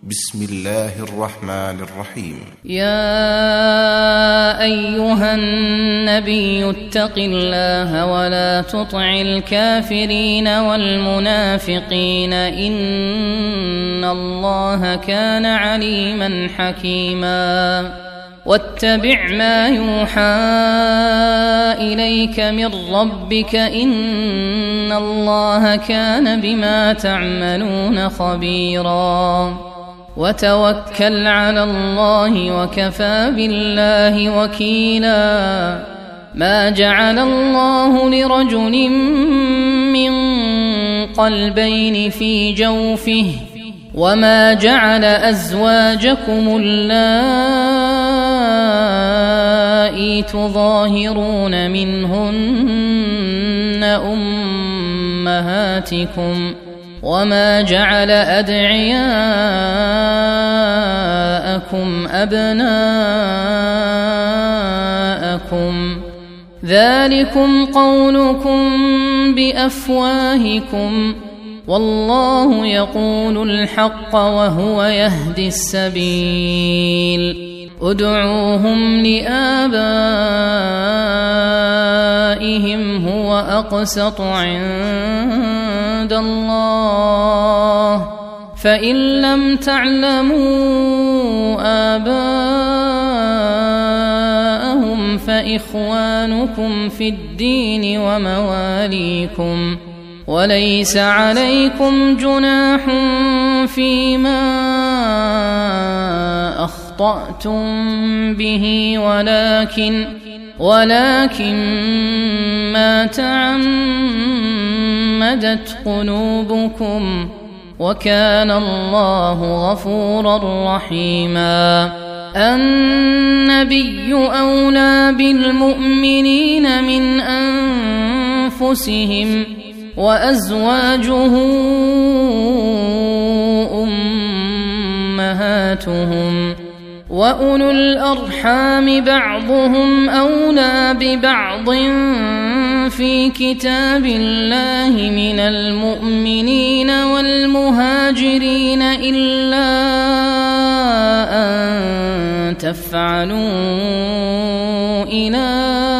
بسم الله الرحمن الرحيم. يا أيها النبي اتق الله ولا تطع الكافرين والمنافقين إن الله كان عليما حكيما. واتبع ما يوحى إليك من ربك إن الله كان بما تعملون خبيرا. وتوكل على الله وكفى بالله وكيلا. ما جعل الله لرجل من قلبين في جوفه وما جعل أزواجكم اللائي تظاهرون منهن أمهاتكم وما جعل أدعياءكم أبناءكم ذلكم قولكم بأفواهكم والله يقول الحق وهو يهدي السبيل. ادعوهم لآبائهم هو أقسط عند الله فإن لم تعلموا آباءهم فإخوانكم في الدين ومواليكم وليس عليكم جناح فيما أخطأتم به ولكن ما تعمدت قلوبكم وكان الله غفورا رحيما. النبي أولى بالمؤمنين من أنفسهم وأزواجه أمهاتهم وأولو الأرحام بعضهم أولى ببعض في كتاب الله من المؤمنين والمهاجرين إلا أن تفعلوا إلى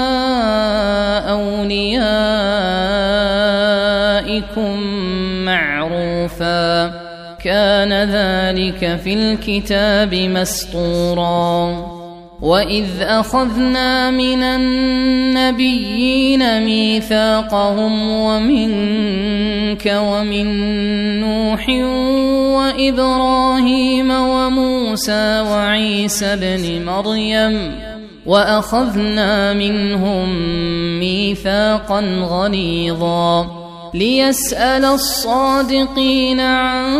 أوليائكم معروفا كان ذلك في الكتاب مسطورا. وإذ أخذنا من النبيين ميثاقهم ومنك ومن نوح وإبراهيم وموسى وعيسى بن مريم وأخذنا منهم ميثاقا غليظا ليسأل الصادقين عن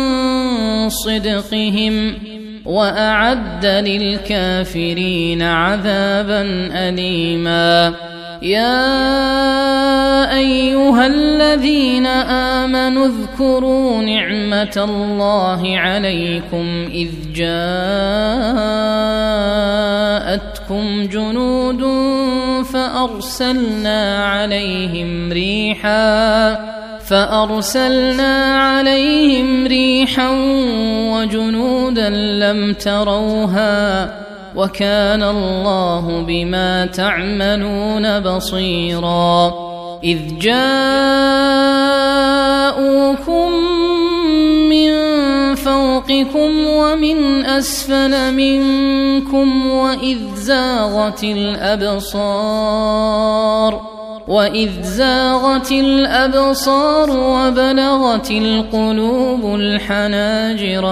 صدقهم وأعد للكافرين عذابا أليما. يا أيها الذين آمنوا اذكروا نعمة الله عليكم إذ جاءتكم جنود فأرسلنا عليهم ريحا وجنودا لم تروها وكان الله بما تعملون بصيرا. إذ جاءوكم من فوقكم ومن أسفل منكم وإذ زاغت الأبصار وبلغت القلوب الحناجر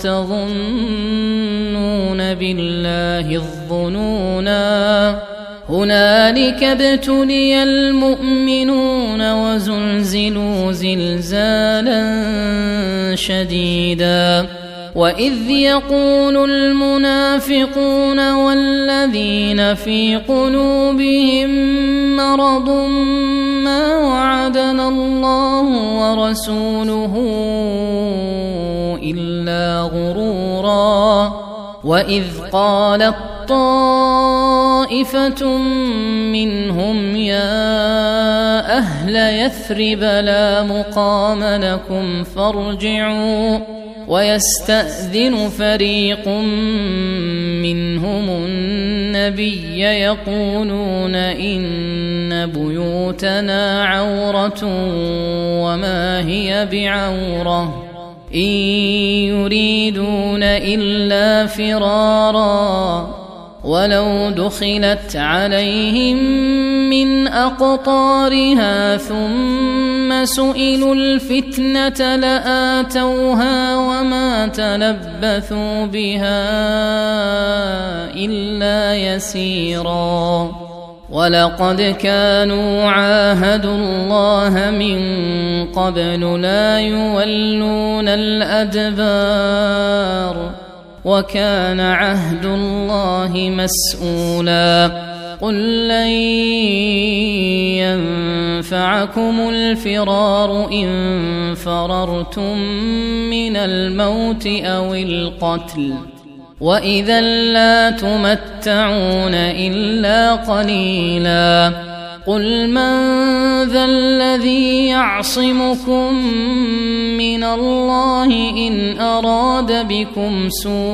وتظنون بالله الظنونا هنالك ابتلي المؤمنون وزلزلوا زلزالا شديدا. وإذ يقول المنافقون والذين في قلوبهم مرض ما وعدنا الله ورسوله إلا غرورا. وإذ قالت طائفة منهم يا أهل يثرب لا مقام لكم ويستأذن فريق منهم النبي يقولون إن بيوتنا عورة وما هي بعورة إن يريدون إلا فرارا ولو دخلت عليهم من أقطارها ثم سئلوا الفتنة لآتوها وما تلبثوا بها إلا يسيرا ولقد كانوا عاهدوا الله من قبل لا يولون الأدبار وكان عهد الله مسؤولا قل لن ينفعكم الفرار إن فررتم من الموت أو القتل وإذا لا تمتعون إلا قليلا قل من ذا الذي يعصمكم من الله إن أراد بكم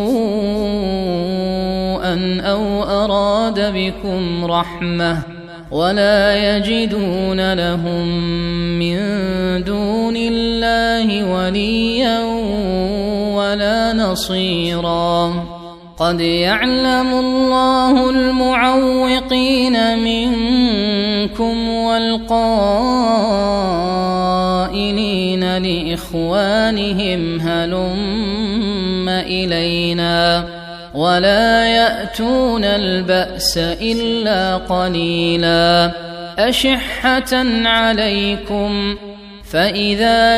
سوءا أو أراد بكم رحمة ولا يجدون لهم من دون الله وليا ولا نصيرا قد يعلم الله المعوقين منكم والقائلين لإخوانهم هلم إلينا ولا يأتون البأس إلا قليلا أشحة عليكم فإذا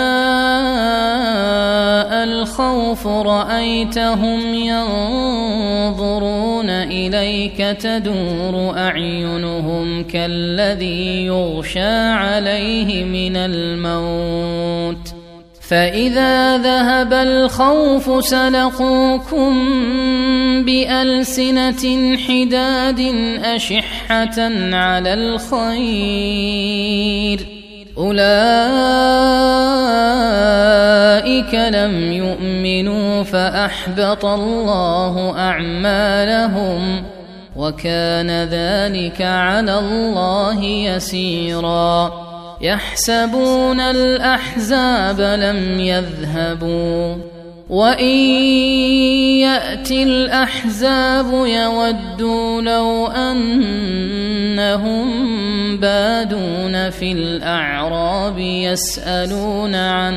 جاء الخوف رأيتهم ينظرون إليك تدور أعينهم كالذي يغشى عليه من الموت فإذا ذهب الخوف سلقوكم بألسنة حداد أشحة على الخير أولئك لم يؤمنوا فأحبط الله أعمالهم وكان ذلك على الله يسيرا يحسبون الأحزاب لم يذهبوا وإن يأتي الأحزاب يودوا لو أنهم بادون في الأعراب يسألون عن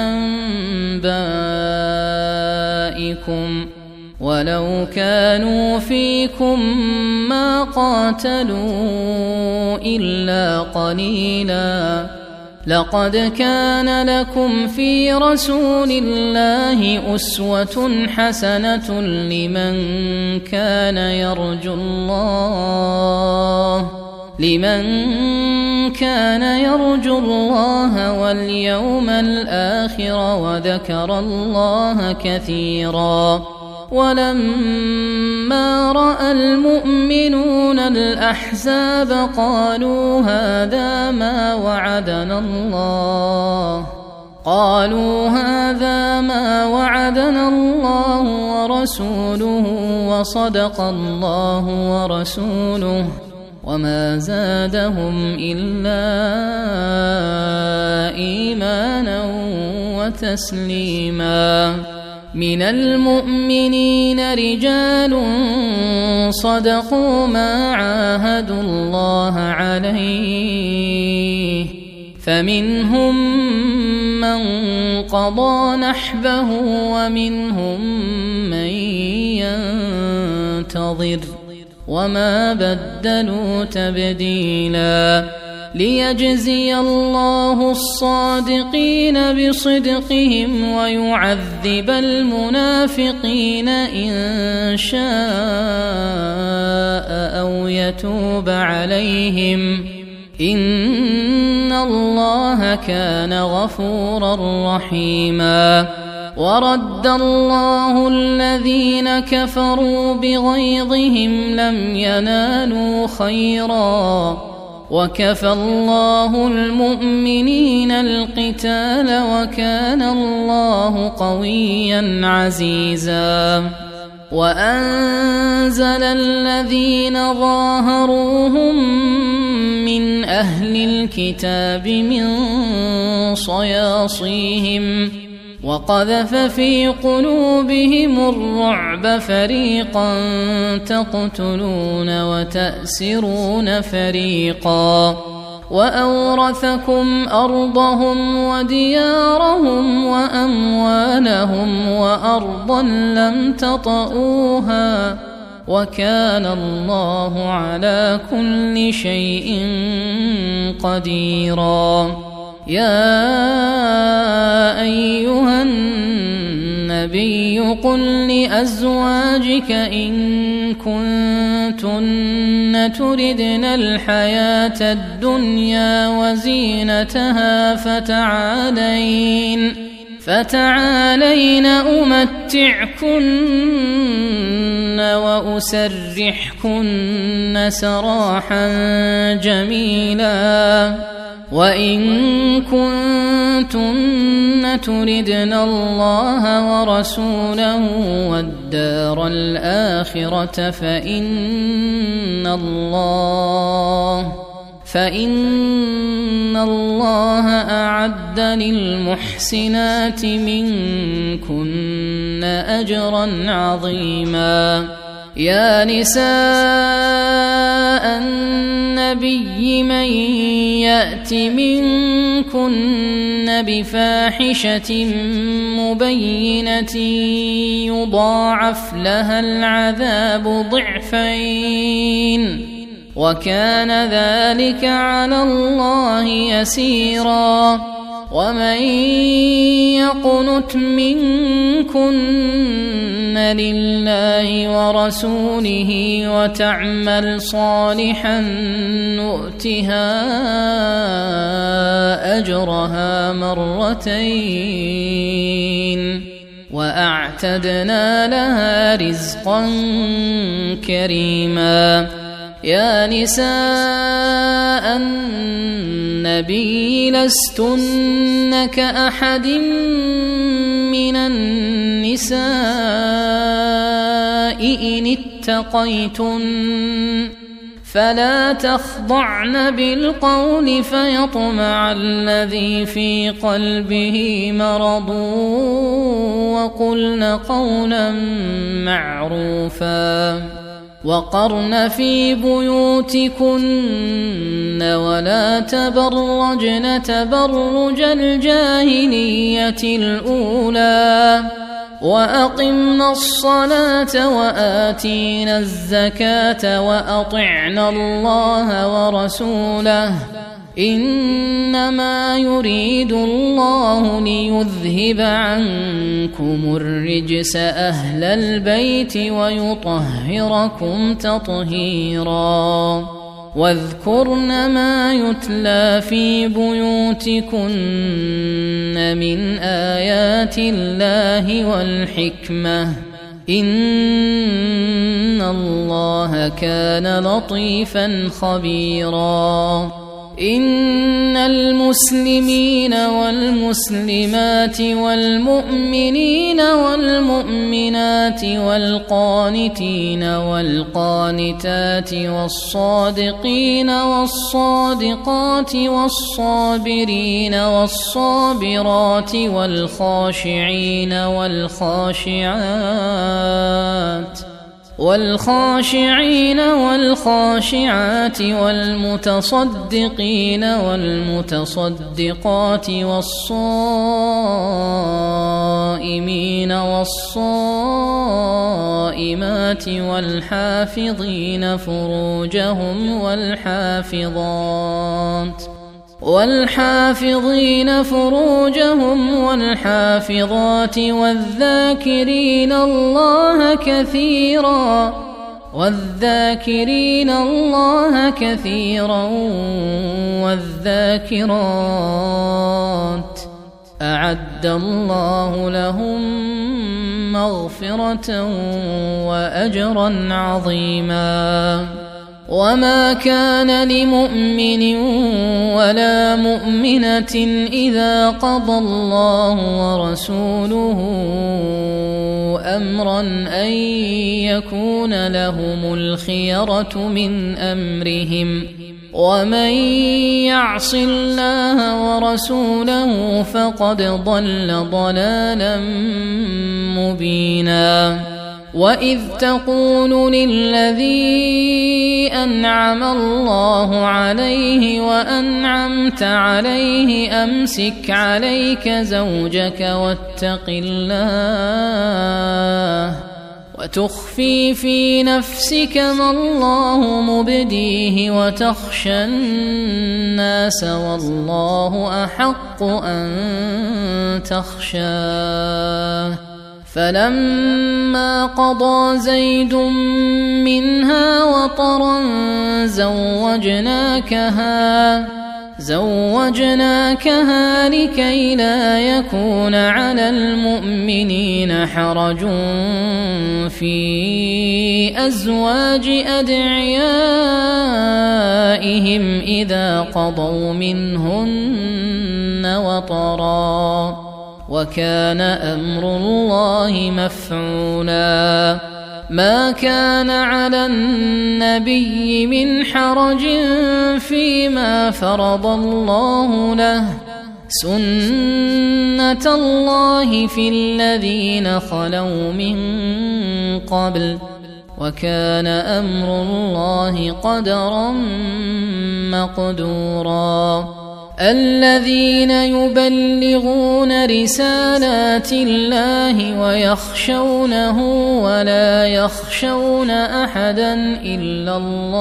أنبائكم ولو كانوا فيكم ما قاتلوا إلا قليلا لقد كان لكم في رسول الله أسوة حسنة لمن كان يرجو الله واليوم الآخر وذكر الله كثيرا ولما رأى المؤمنون الأحزاب قالوا هذا ما وعدنا الله ورسوله وصدق الله ورسوله وما زادهم إلا إيمانا وتسليما من المؤمنين رجال صدقوا ما عاهدوا الله عليه فمنهم من قضى نحبه ومنهم من ينتظر وما بدلوا تبديلا ليجزي الله الصادقين بصدقهم ويعذب المنافقين إن شاء أو يتوب عليهم إن الله كان غفورا رحيما ورد الله الذين كفروا بغيظهم لم ينالوا خيرا وكفى الله المؤمنين القتال وكان الله قويا عزيزا وأنزل الذين ظاهروهم من أهل الكتاب من صياصيهم وقذف في قلوبهم الرعب فريقا تقتلون وتأسرون فريقا وأورثكم أرضهم وديارهم وأموالهم وأرضا لم تطئوها وكان الله على كل شيء قديرا يا أيها النبي قل لأزواجك إن كنتن تردن الحياة الدنيا وزينتها فتعالين أمتعكن وأسرحكن سراحا جميلا وإن كنتن تردن الله ورسوله والدار الآخرة فإن الله أعد للمحسنات منكن أجرا عظيما يا نساء النبي من يأت منكن بفاحشة مبينة يضاعف لها العذاب ضعفين وكان ذلك على الله يسيرا ومن يقنت منكن لله ورسوله وتعمل صالحا نؤتها أجرها مرتين وأعتدنا لها رزقا كريما يا نساء النبي لستن كأحد من النساء إن اتقيتن فلا تخضعن بالقول فيطمع الذي في قلبه مرض وقلن قولا معروفا وقرن في بيوتكن ولا تبرجن تبرج الجاهلية الأولى وأقمنا الصلاة وآتينا الزكاة وأطعنا الله ورسوله إنما يريد الله ليذهب عنكم الرجس أهل البيت ويطهركم تطهيرا واذكرن ما يتلى في بيوتكن من آيات الله والحكمة إن الله كان لطيفا خبيرا إن المسلمين والمسلمات والمؤمنين والمؤمنات والقانتين والقانتات والصادقين والصادقات والصابرين والصابرات والخاشعين والخاشعات والمتصدقين والمتصدقات والصائمين والصائمات والحافظين فروجهم والحافظات والذاكرين الله كثيرا والذاكرات أعد الله لهم مغفرة وأجرا عظيما وما كان لمؤمن ولا مؤمنة إذا قضى الله ورسوله أمرا أن يكون لهم الخيرة من أمرهم ومن يعص الله ورسوله فقد ضل ضلالا مبينا وإذ تقول للذي أنعم الله عليه وأنعمت عليه أمسك عليك زوجك واتق الله وتخفي في نفسك ما الله مبديه وتخشى الناس والله أحق أن تخشاه فلما قضى زيد منها وطرا زوجناكها لكي لا يكون على المؤمنين حرج في أزواج أدعيائهم إذا قضوا منهن وطرا وكان أمر الله مفعولا ما كان على النبي من حرج فيما فرض الله له سنة الله في الذين خلوا من قبل وكان أمر الله قدرا مقدورا الذين يبلغون رسالات الله ويخشونه ولا يخشون أحدا إلا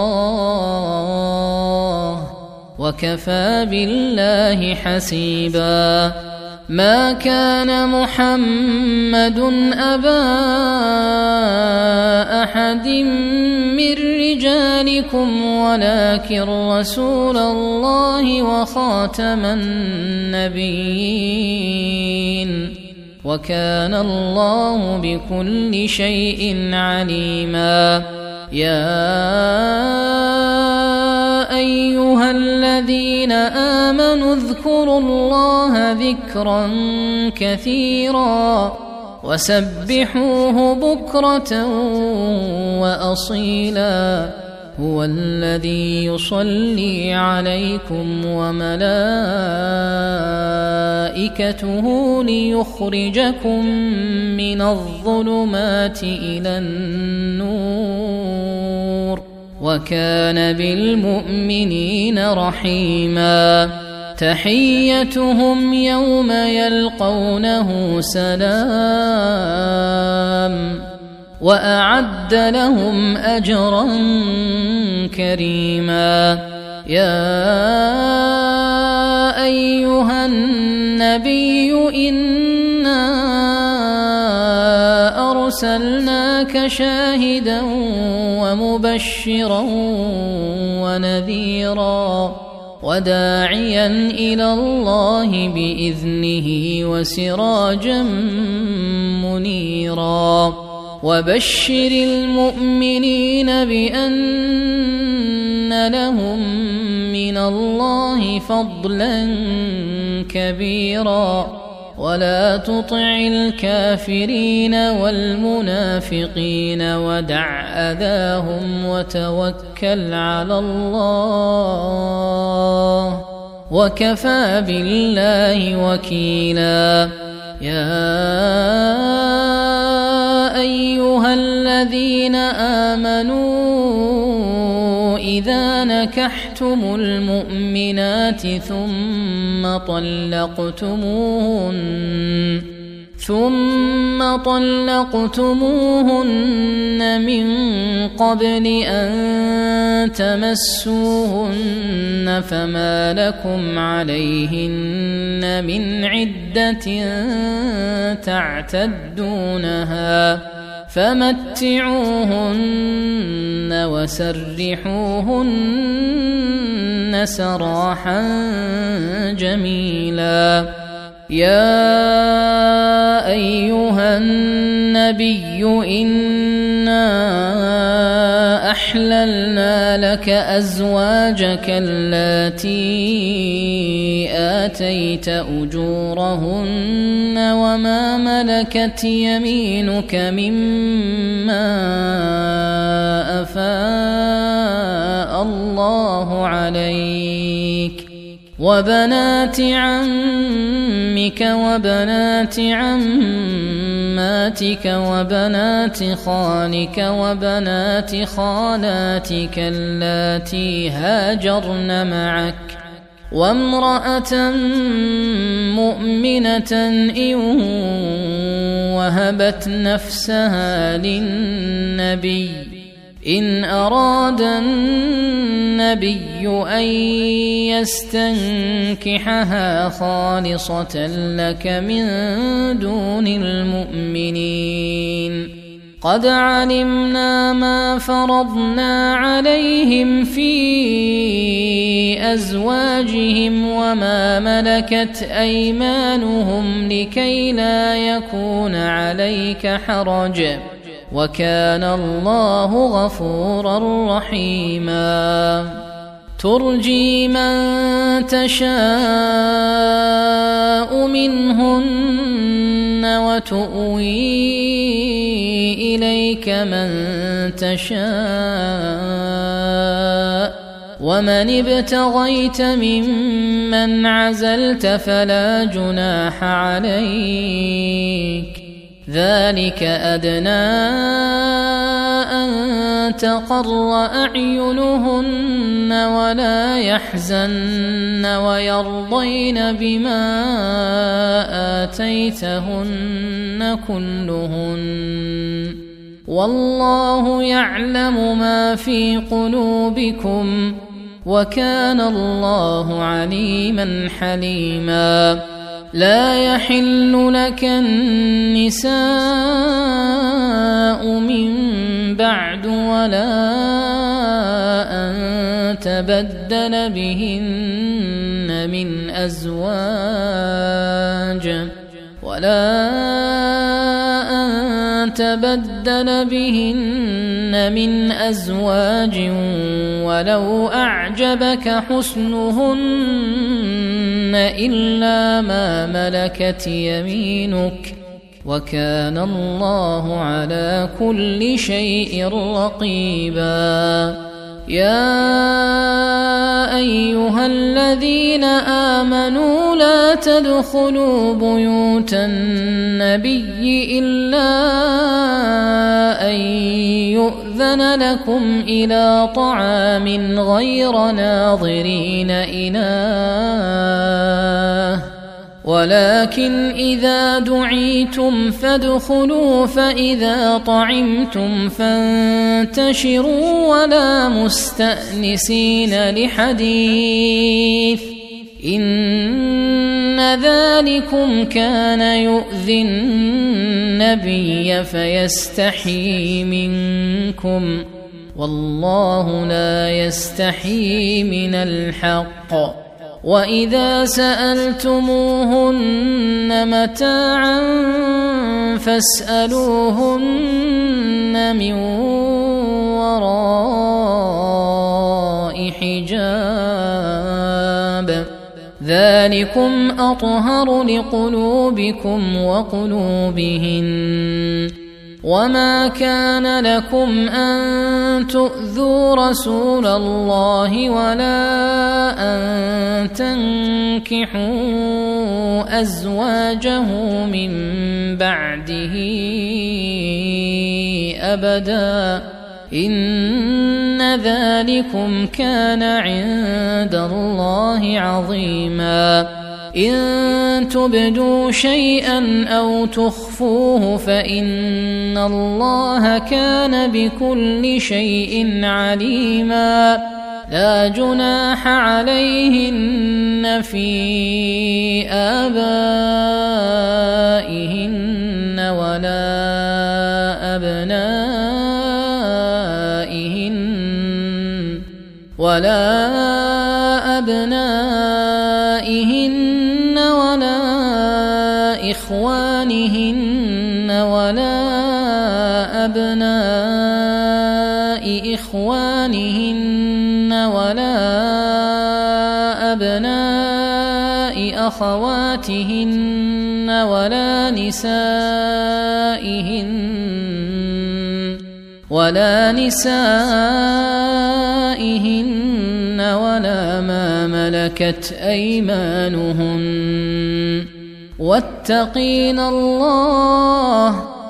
الله وكفى بالله حسيبا ما كان محمد أبا أحد من رجالكم ولكن رسول الله وخاتم النبيين وكان الله بكل شيء عليما يا أيها الذين آمنوا اذكروا الله ذكرا كثيرا وسبحوه بكرة وأصيلا هو الذي يصلي عليكم وملائكته ليخرجكم من الظلمات إلى النور وكان بالمؤمنين رحيما تحيتهم يوم يلقونه سلام وأعد لهم أجرا كريما يا أيها النبي إنا أرسلناك شاهدا ومبشرا ونذيرا وداعيا إلى الله بإذنه وسراجا منيرا وبشر المؤمنين بأن لهم من الله فضلا كبيرا ولا تطع الكافرين والمنافقين ودع أذاهم وتوكل على الله وكفى بالله وكيلا يا أيها الذين آمنوا إذا نكحتم المؤمنات ثم طلقتموهن من قبل أن تمسوهن فما لكم عليهن من عدة تعتدونها فمتعوهن وسرحوهن سراحا جميلا يا أيها النبي إنا أحللنا لك أزواجك اللاتي آتيت أجورهن وما ملكت يمينك مما أفاء الله عليك وبنات عمك وبنات عماتك وبنات خالك وبنات خالاتك اللاتي هاجرن معك وامرأة مؤمنة إن وهبت نفسها للنبي إن أراد النبي أن يستنكحها خالصة لك من دون المؤمنين قد علمنا ما فرضنا عليهم في أزواجهم وما ملكت أيمانهم لكي لا يكون عليك حرج وكان الله غفورا رحيما ترجي من تشاء منهن وتؤوي إليك من تشاء ومن ابتغيت ممن عزلت فلا جناح عليك ذلك أدنى أن تقر أعينهن ولا يحزن ويرضين بما آتيتهن كلهن والله يعلم ما في قلوبكم وكان الله عليما حليما لا يحل لك النساء من بعد ولا أن تبدل بهن من أزواج ولو أعجبك حسنهن إلا ما ملكت يمينك وكان الله على كل شيء رقيبا يا أيها الذين آمنوا لا تدخلوا بيوت النبي إلا أن يؤذن لكم إلى طعام غير ناظرين إناه ولكن إذا دعيتم فادخلوا فإذا طعمتم فانتشروا ولا مستأنسين لحديث إن ذلكم كان يؤذي النبي فيستحيي منكم والله لا يستحيي من الحق وإذا سألتموهن متاعا فاسألوهن من وراء حجاب ذلكم أطهر لقلوبكم وقلوبهن وما كان لكم أن تؤذوا رسول الله ولا أن تنكحوا أزواجه من بعده أبدا إن ذلكم كان عند الله عظيما إن تبدوا شيئا أو تخفوه فإن الله كان بكل شيء عليما لا جناح عليهن في آبائهن ولا أبنائهن ولا إخوانهن ولا أبناء إخوانهن ولا أبناء أخواتهن ولا نسائهن ولا ما ملكت أيمانهن واتقين الله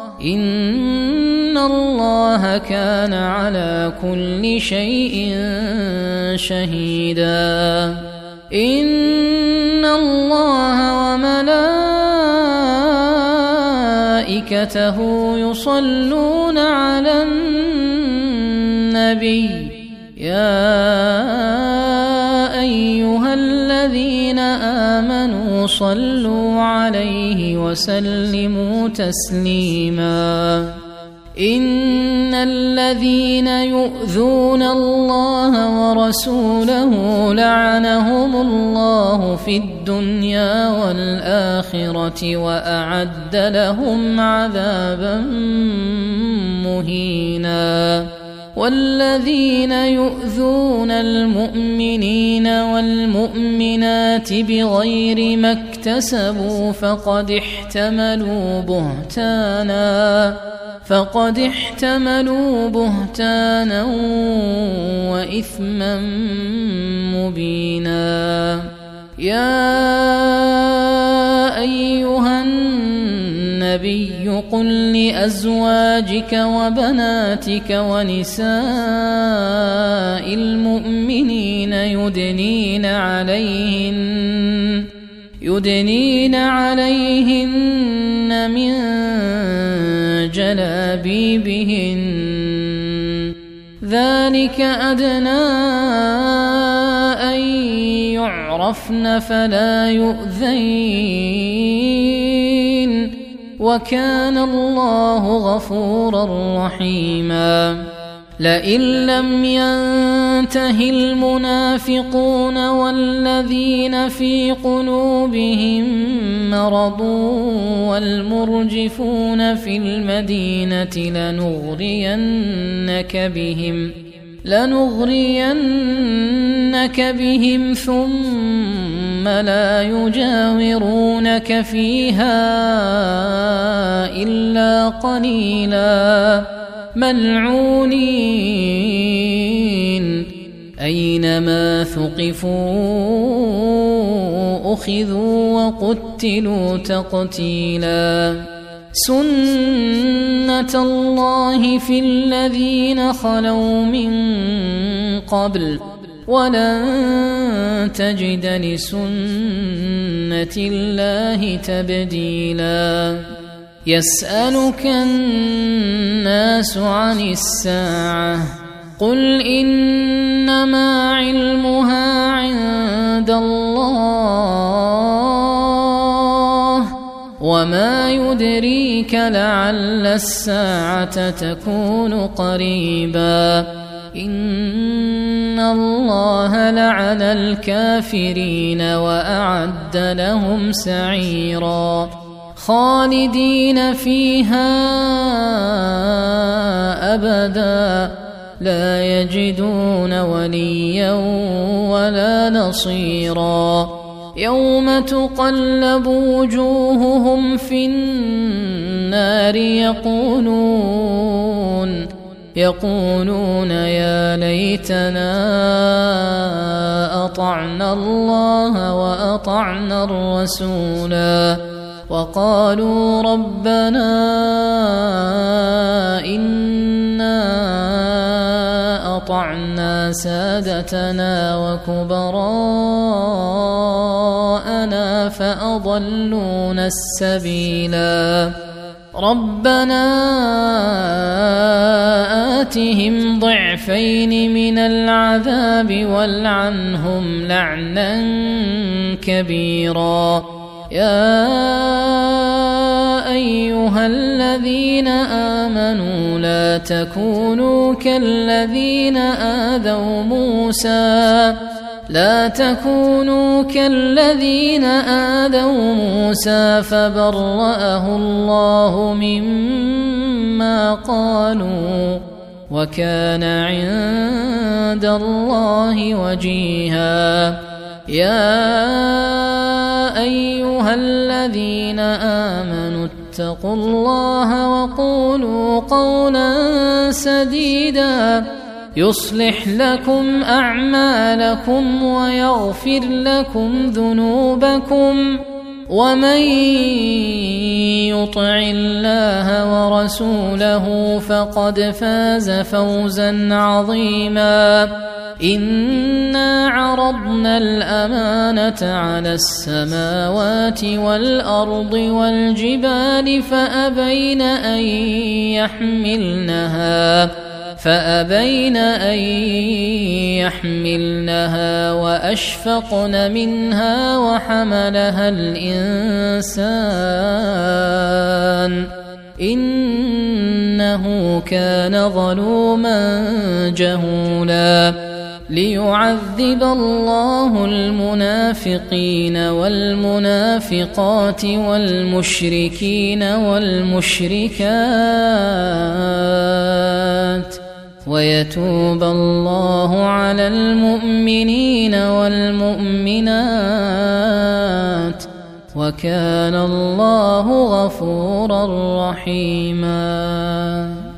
إن الله كان على كل شيء شهيدا. إن الله وملائكته يصلون على النبي يا أيها الذين آمنوا صلوا عليه وسلموا تسليما. إن الذين يؤذون الله ورسوله لعنهم الله في الدنيا والآخرة وأعد لهم عذابا مهينا. والذين يؤذون المؤمنين والمؤمنات بغير ما اكتسبوا فقد احتملوا بهتانا وإثما مبينا. يا أيها النبي قل لأزواجك وبناتك ونساء المؤمنين يدنين عليهن من جلابيبهن ذلك أدنى أن يعرفن فلا يؤذين وكان الله غفورا رحيما. لئن لم ينته المنافقون والذين في قلوبهم مرض والمرجفون في المدينة لنغرينك بهم ثم لا يجاورونك فيها إلا قليلا ملعونين أينما ثقفوا أخذوا وقتلوا تقتيلا. سنة الله في الذين خلوا من قبل ولن تجد لسنة الله تبديلا. يسألك الناس عن الساعة قل إنما علمها عند الله وما يدريك لعل الساعة تكون قريبا. إن الله لعن الكافرين وأعد لهم سعيرا خالدين فيها أبدا لا يجدون وليا ولا نصيرا. يوم تقلب وجوههم في النار يقولون يا ليتنا أطعنا الله وأطعنا الرسولا وقالوا ربنا إنا أطعنا سادتنا وكبراءنا فأضلونا السبيلا. ربنا آتهم ضعفين من العذاب والعنهم لعنا كبيرا. يا أيها الذين آمنوا لا تكونوا كالذين لا تكونوا كالذين آذوا موسى فبرأه الله مما قالوا وكان عند الله وجيها. يا أيها الذين آمنوا اتقوا الله وقولوا قولا سديدا يصلح لكم أعمالكم ويغفر لكم ذنوبكم ومن يطع الله ورسوله فقد فاز فوزا عظيما. إنا عرضنا الأمانة على السماوات والأرض والجبال فأبين أن يحملنها وأشفقن منها وحملها الإنسان إنه كان ظلوما جهولا. ليعذب الله المنافقين والمنافقات والمشركين والمشركات ويتوب الله على المؤمنين والمؤمنات وكان الله غفورا رحيما.